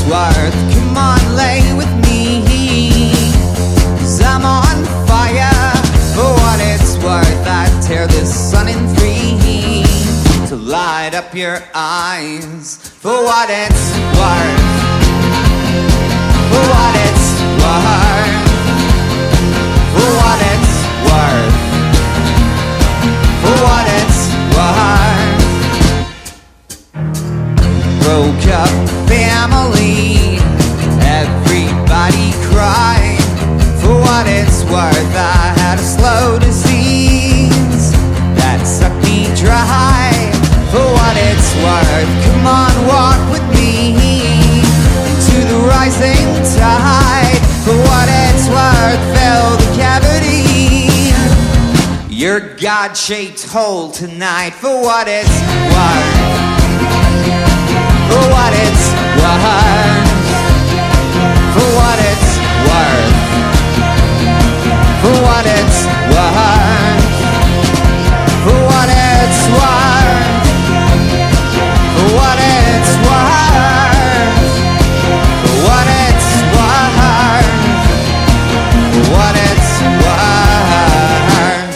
worth. Come on, lay with me, 'cause I'm on fire. For what it's worth, I'd tear this sun in three to light up your eyes. For what it's worth, for what it's worth, for what it's worth, for what it's worth. Broke up family, everybody cried. For what it's worth, I had a slow disease that sucked me dry. For what it's worth, come on, walk with me to the rising tide. For what it's worth, fill the cavity, your God-shaped hole tonight. For what it's worth, for what it's worth, for what it's worth, for what it's worth, for what it's worth, for what it's worth, for what it's worth, for what it's worth.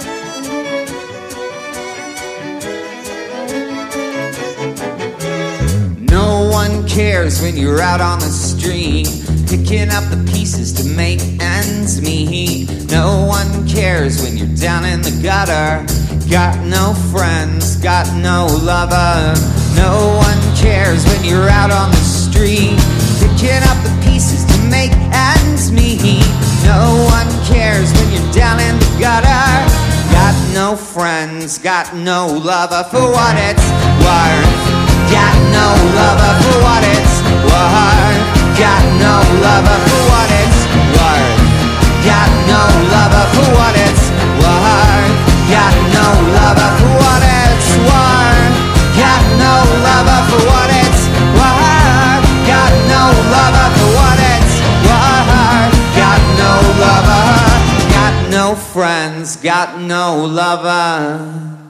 No one cares when you're out on the street, picking up the pieces to make ends meet. No one cares when you're down in the gutter, got no friends, got no lover. No one cares when you're out on the street, picking up the pieces to make ends meet. No one cares when you're down in the gutter, got no friends, got no lover. For what it's worth, got no lover. For what it's worth, got no lover. For what it's worth, got no lover. For what it's worth, got no lover. For what it's worth, got no lover. For what it's worth, got no lover. For what it's worth, got no lover. Got no friends, got no lover.